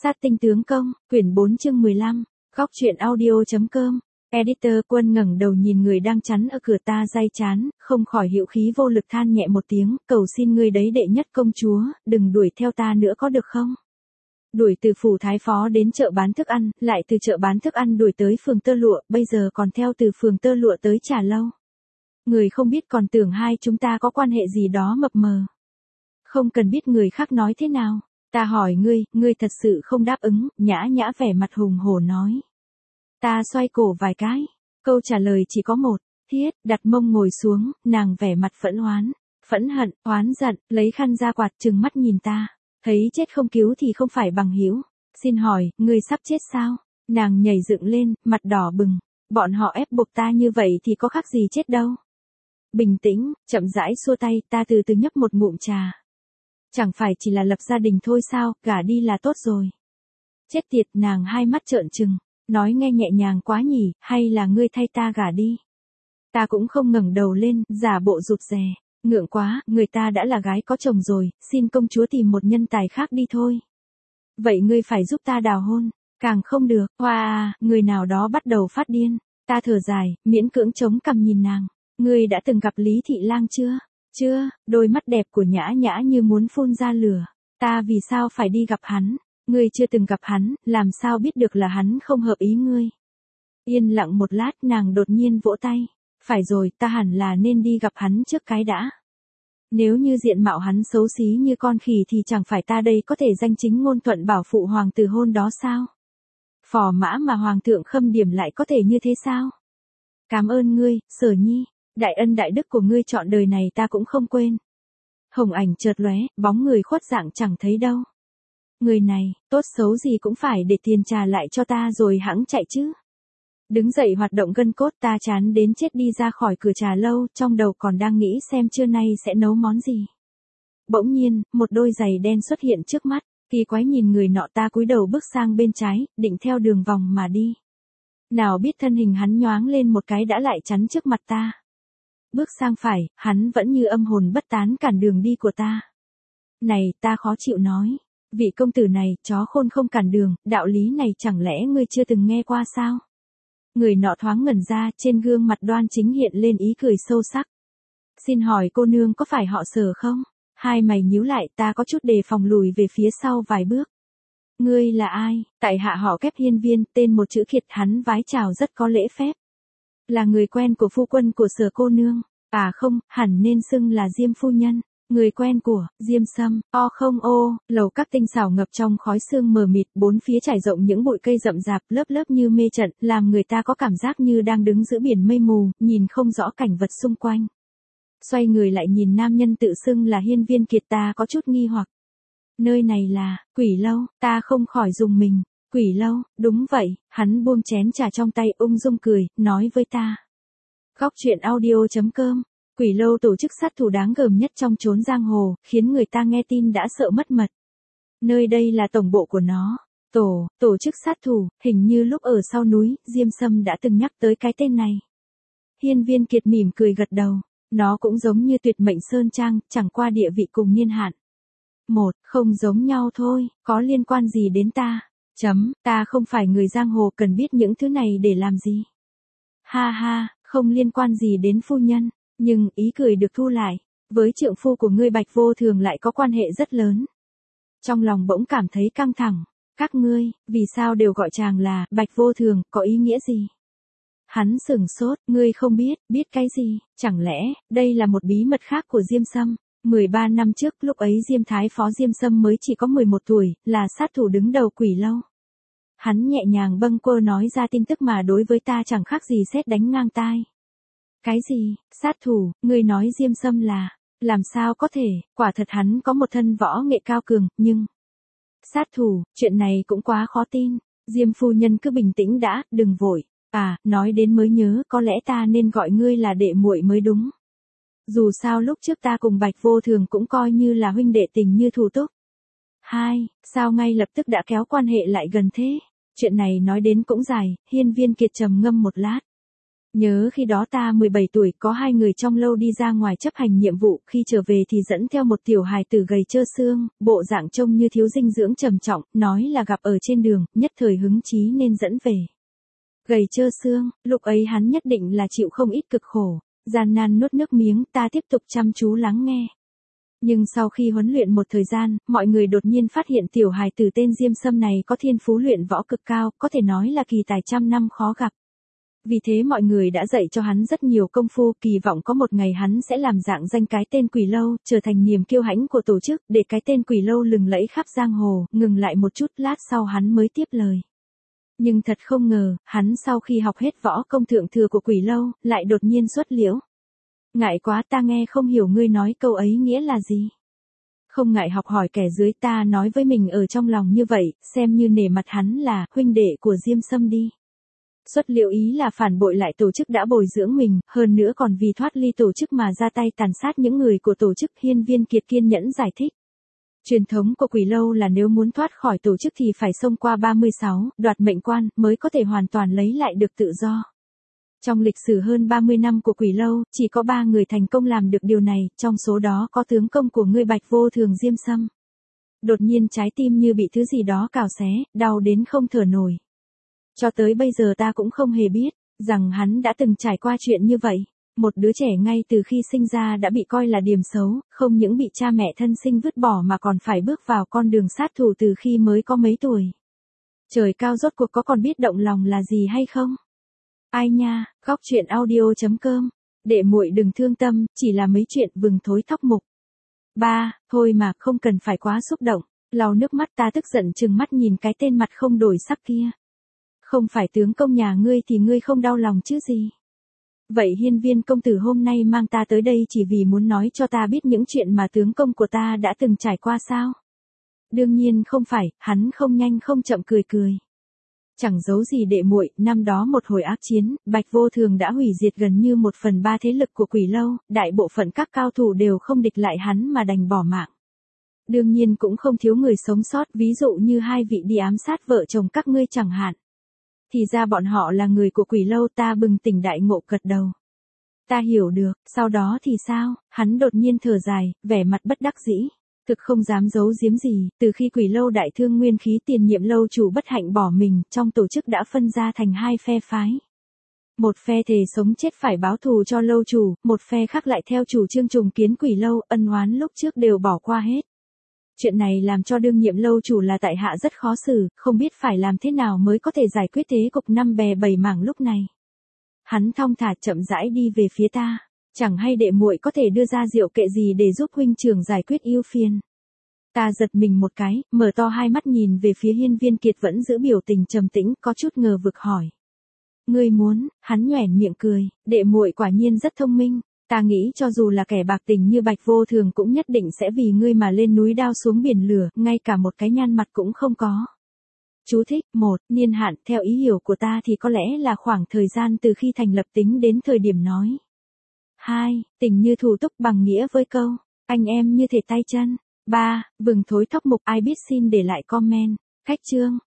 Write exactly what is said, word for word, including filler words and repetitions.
Sát tinh tướng công, quyển bốn chương mười lăm, góc truyện audio.com. Editor Quân ngẩng đầu nhìn người đang chắn ở cửa ta day chán, không khỏi hữu khí vô lực than nhẹ một tiếng, cầu xin ngươi đấy đệ nhất công chúa, đừng đuổi theo ta nữa có được không? Đuổi từ phủ thái phó đến chợ bán thức ăn, lại từ chợ bán thức ăn đuổi tới phường tơ lụa, bây giờ còn theo từ phường tơ lụa tới trà lâu. Người không biết còn tưởng hai chúng ta có quan hệ gì đó mập mờ. Không cần biết người khác nói thế nào. Ta hỏi ngươi, ngươi thật sự không đáp ứng, nhã nhã vẻ mặt hùng hổ nói. Ta xoay cổ vài cái, câu trả lời chỉ có một, thiết, đặt mông ngồi xuống, nàng vẻ mặt phẫn oán, phẫn hận, oán giận, lấy khăn ra quạt trừng mắt nhìn ta, thấy chết không cứu thì không phải bằng hữu. Xin hỏi, ngươi sắp chết sao? Nàng nhảy dựng lên, mặt đỏ bừng, bọn họ ép buộc ta như vậy thì có khác gì chết đâu. Bình tĩnh, chậm rãi xua tay, ta từ từ nhấp một ngụm trà. Chẳng phải chỉ là lập gia đình thôi sao, gả đi là tốt rồi. Chết tiệt, nàng hai mắt trợn trừng, nói nghe nhẹ nhàng quá nhỉ, hay là ngươi thay ta gả đi. Ta cũng không ngẩng đầu lên, giả bộ rụt rè, ngượng quá, người ta đã là gái có chồng rồi, xin công chúa tìm một nhân tài khác đi thôi. Vậy ngươi phải giúp ta đào hôn, càng không được, hoa, wow, người nào đó bắt đầu phát điên, ta thở dài, miễn cưỡng chống cằm nhìn nàng, ngươi đã từng gặp Lý Thị Lang chưa? Chưa, đôi mắt đẹp của nhã nhã như muốn phun ra lửa. Ta vì sao phải đi gặp hắn? Ngươi chưa từng gặp hắn, làm sao biết được là hắn không hợp ý ngươi? Yên lặng một lát nàng đột nhiên vỗ tay. Phải rồi, ta hẳn là nên đi gặp hắn trước cái đã. Nếu như diện mạo hắn xấu xí như con khỉ thì chẳng phải ta đây có thể danh chính ngôn thuận bảo phụ hoàng từ hôn đó sao? Phò mã mà hoàng thượng khâm điểm lại có thể như thế sao? Cảm ơn ngươi, Sở Nhi. Đại ân đại đức của ngươi trọn đời này ta cũng không quên. Hồng ảnh chợt lóe, bóng người khuất dạng chẳng thấy đâu. Người này, tốt xấu gì cũng phải để tiền trà lại cho ta rồi hẵng chạy chứ. Đứng dậy hoạt động gân cốt, ta chán đến chết đi ra khỏi cửa trà lâu, trong đầu còn đang nghĩ xem trưa nay sẽ nấu món gì. Bỗng nhiên, một đôi giày đen xuất hiện trước mắt, kỳ quái nhìn người nọ, ta cúi đầu bước sang bên trái, định theo đường vòng mà đi. Nào biết thân hình hắn nhoáng lên một cái đã lại chắn trước mặt ta. Bước sang phải, hắn vẫn như âm hồn bất tán cản đường đi của ta. Này, ta khó chịu nói. Vị công tử này, chó khôn không cản đường, đạo lý này chẳng lẽ ngươi chưa từng nghe qua sao? Người nọ thoáng ngẩn ra, trên gương mặt đoan chính hiện lên ý cười sâu sắc. Xin hỏi cô nương có phải họ Sở không? Hai mày nhíu lại, ta có chút đề phòng lùi về phía sau vài bước. Ngươi là ai? Tại hạ họ Kép Hiên Viên, tên một chữ Kiệt, hắn vái chào rất có lễ phép. Là người quen của phu quân của Sở cô nương. À không, hẳn nên xưng là Diêm phu nhân. Người quen của Diêm Sâm. O không ô, lầu các tinh xảo ngập trong khói sương mờ mịt, bốn phía trải rộng những bụi cây rậm rạp, lớp lớp như mê trận, làm người ta có cảm giác như đang đứng giữa biển mây mù, nhìn không rõ cảnh vật xung quanh. Xoay người lại nhìn nam nhân tự xưng là Hiên Viên Kiệt, ta có chút nghi hoặc. Nơi này là Quỷ Lâu, ta không khỏi rùng mình. Quỷ Lâu, đúng vậy, hắn buông chén trà trong tay ung dung cười, nói với ta. Góc truyện audio.com. Quỷ Lâu tổ chức sát thủ đáng gờm nhất trong chốn giang hồ, khiến người ta nghe tin đã sợ mất mật. Nơi đây là tổng bộ của nó. Tổ, tổ chức sát thủ, hình như lúc ở sau núi, Diêm Sâm đã từng nhắc tới cái tên này. Hiên Viên Kiệt mỉm cười gật đầu. Nó cũng giống như Tuyệt Mệnh Sơn Trang, chẳng qua địa vị cùng niên hạn. Một, không giống nhau thôi, có liên quan gì đến ta? Chấm, ta không phải người giang hồ cần biết những thứ này để làm gì. Ha ha, không liên quan gì đến phu nhân, nhưng ý cười được thu lại, với trượng phu của ngươi Bạch Vô Thường lại có quan hệ rất lớn. Trong lòng bỗng cảm thấy căng thẳng, các ngươi, vì sao đều gọi chàng là Bạch Vô Thường, có ý nghĩa gì? Hắn sửng sốt, ngươi không biết, biết cái gì, chẳng lẽ, đây là một bí mật khác của Diêm Sâm? mười ba năm trước, lúc ấy Diêm Thái Phó Diêm Sâm mới chỉ có mười một tuổi, là sát thủ đứng đầu Quỷ Lâu. Hắn nhẹ nhàng bâng quơ nói ra tin tức mà đối với ta chẳng khác gì sét đánh ngang tai. Cái gì, sát thủ, ngươi nói Diêm Sâm là, làm sao có thể, quả thật hắn có một thân võ nghệ cao cường, nhưng... Sát thủ, chuyện này cũng quá khó tin, Diêm phu nhân cứ bình tĩnh đã, đừng vội. À, nói đến mới nhớ, có lẽ ta nên gọi ngươi là đệ muội mới đúng. Dù sao lúc trước ta cùng Bạch Vô Thường cũng coi như là huynh đệ tình như thủ túc. Hai, sao ngay lập tức đã kéo quan hệ lại gần thế? Chuyện này nói đến cũng dài, Hiên Viên Kiệt trầm ngâm một lát. Nhớ khi đó ta mười bảy tuổi, có hai người trong lâu đi ra ngoài chấp hành nhiệm vụ, khi trở về thì dẫn theo một tiểu hài tử gầy trơ xương, bộ dạng trông như thiếu dinh dưỡng trầm trọng, nói là gặp ở trên đường, nhất thời hứng chí nên dẫn về. Gầy trơ xương, lúc ấy hắn nhất định là chịu không ít cực khổ, gian nan nuốt nước miếng, ta tiếp tục chăm chú lắng nghe. Nhưng sau khi huấn luyện một thời gian, mọi người đột nhiên phát hiện tiểu hài tử tên Diêm Sâm này có thiên phú luyện võ cực cao, có thể nói là kỳ tài trăm năm khó gặp. Vì thế mọi người đã dạy cho hắn rất nhiều công phu, kỳ vọng có một ngày hắn sẽ làm dạng danh cái tên Quỷ Lâu, trở thành niềm kiêu hãnh của tổ chức, để cái tên Quỷ Lâu lừng lẫy khắp giang hồ. Ngừng lại một chút, lát sau hắn mới tiếp lời. Nhưng thật không ngờ, hắn sau khi học hết võ công thượng thừa của Quỷ Lâu, lại đột nhiên xuất liễu. Ngại quá, ta nghe không hiểu ngươi nói câu ấy nghĩa là gì. Không ngại học hỏi kẻ dưới, ta nói với mình ở trong lòng như vậy, xem như nể mặt hắn là huynh đệ của Diêm Sâm đi. Xuất liễu ý là phản bội lại tổ chức đã bồi dưỡng mình, hơn nữa còn vì thoát ly tổ chức mà ra tay tàn sát những người của tổ chức. Hiên Viên Kiệt kiên nhẫn giải thích. Truyền thống của Quỷ Lâu là nếu muốn thoát khỏi tổ chức thì phải xông qua ba mươi sáu, đoạt mệnh quan, mới có thể hoàn toàn lấy lại được tự do. Trong lịch sử hơn ba mươi năm của Quỷ Lâu, chỉ có ba người thành công làm được điều này, trong số đó có tướng công của ngươi Bạch Vô Thường Diêm Sâm. Đột nhiên trái tim như bị thứ gì đó cào xé, đau đến không thở nổi. Cho tới bây giờ ta cũng không hề biết, rằng hắn đã từng trải qua chuyện như vậy. Một đứa trẻ ngay từ khi sinh ra đã bị coi là điểm xấu, không những bị cha mẹ thân sinh vứt bỏ mà còn phải bước vào con đường sát thủ từ khi mới có mấy tuổi. Trời cao, rốt cuộc có còn biết động lòng là gì hay không? Ai nha, góc truyện audio chấm com. Đệ muội đừng thương tâm, chỉ là mấy chuyện vừng thối thóc mục. Ba, thôi mà, không cần phải quá xúc động. Lau nước mắt, ta tức giận trừng mắt nhìn cái tên mặt không đổi sắc kia. Không phải tướng công nhà ngươi thì ngươi không đau lòng chứ gì. Vậy Hiên Viên công tử hôm nay mang ta tới đây chỉ vì muốn nói cho ta biết những chuyện mà tướng công của ta đã từng trải qua sao? Đương nhiên không phải, hắn không nhanh không chậm cười cười. Chẳng giấu gì đệ muội, năm đó một hồi ác chiến, Bạch Vô Thường đã hủy diệt gần như một phần ba thế lực của Quỷ Lâu, đại bộ phận các cao thủ đều không địch lại hắn mà đành bỏ mạng. Đương nhiên cũng không thiếu người sống sót, ví dụ như hai vị đi ám sát vợ chồng các ngươi chẳng hạn. Thì ra bọn họ là người của Quỷ Lâu, ta bừng tỉnh đại ngộ gật đầu. Ta hiểu được, sau đó thì sao? Hắn đột nhiên thở dài, vẻ mặt bất đắc dĩ. Thực không dám giấu giếm gì, từ khi Quỷ Lâu đại thương nguyên khí tiền nhiệm lâu chủ bất hạnh bỏ mình, trong tổ chức đã phân ra thành hai phe phái. Một phe thề sống chết phải báo thù cho lâu chủ, một phe khác lại theo chủ trương trùng kiến Quỷ Lâu, ân oán lúc trước đều bỏ qua hết. Chuyện này làm cho đương nhiệm lâu chủ là tại hạ rất khó xử, không biết phải làm thế nào mới có thể giải quyết thế cục năm bè bảy mảng lúc này. Hắn thong thả chậm rãi đi về phía ta. Chẳng hay đệ muội có thể đưa ra diệu kệ gì để giúp huynh trưởng giải quyết ưu phiền. Ta giật mình một cái, mở to hai mắt nhìn về phía Hiên Viên Kiệt vẫn giữ biểu tình trầm tĩnh, có chút ngờ vực hỏi. Ngươi muốn? Hắn nhoẻn miệng cười, đệ muội quả nhiên rất thông minh. Ta nghĩ cho dù là kẻ bạc tình như Bạch Vô Thường cũng nhất định sẽ vì ngươi mà lên núi đao xuống biển lửa, ngay cả một cái nhăn mặt cũng không có. Chú thích, một, niên hạn, theo ý hiểu của ta thì có lẽ là khoảng thời gian từ khi thành lập tính đến thời điểm nói. Hai, tình như thủ túc bằng nghĩa với câu, anh em như thể tay chân. Ba, vừng thối thóc mục, ai biết xin để lại comment. Khách chương.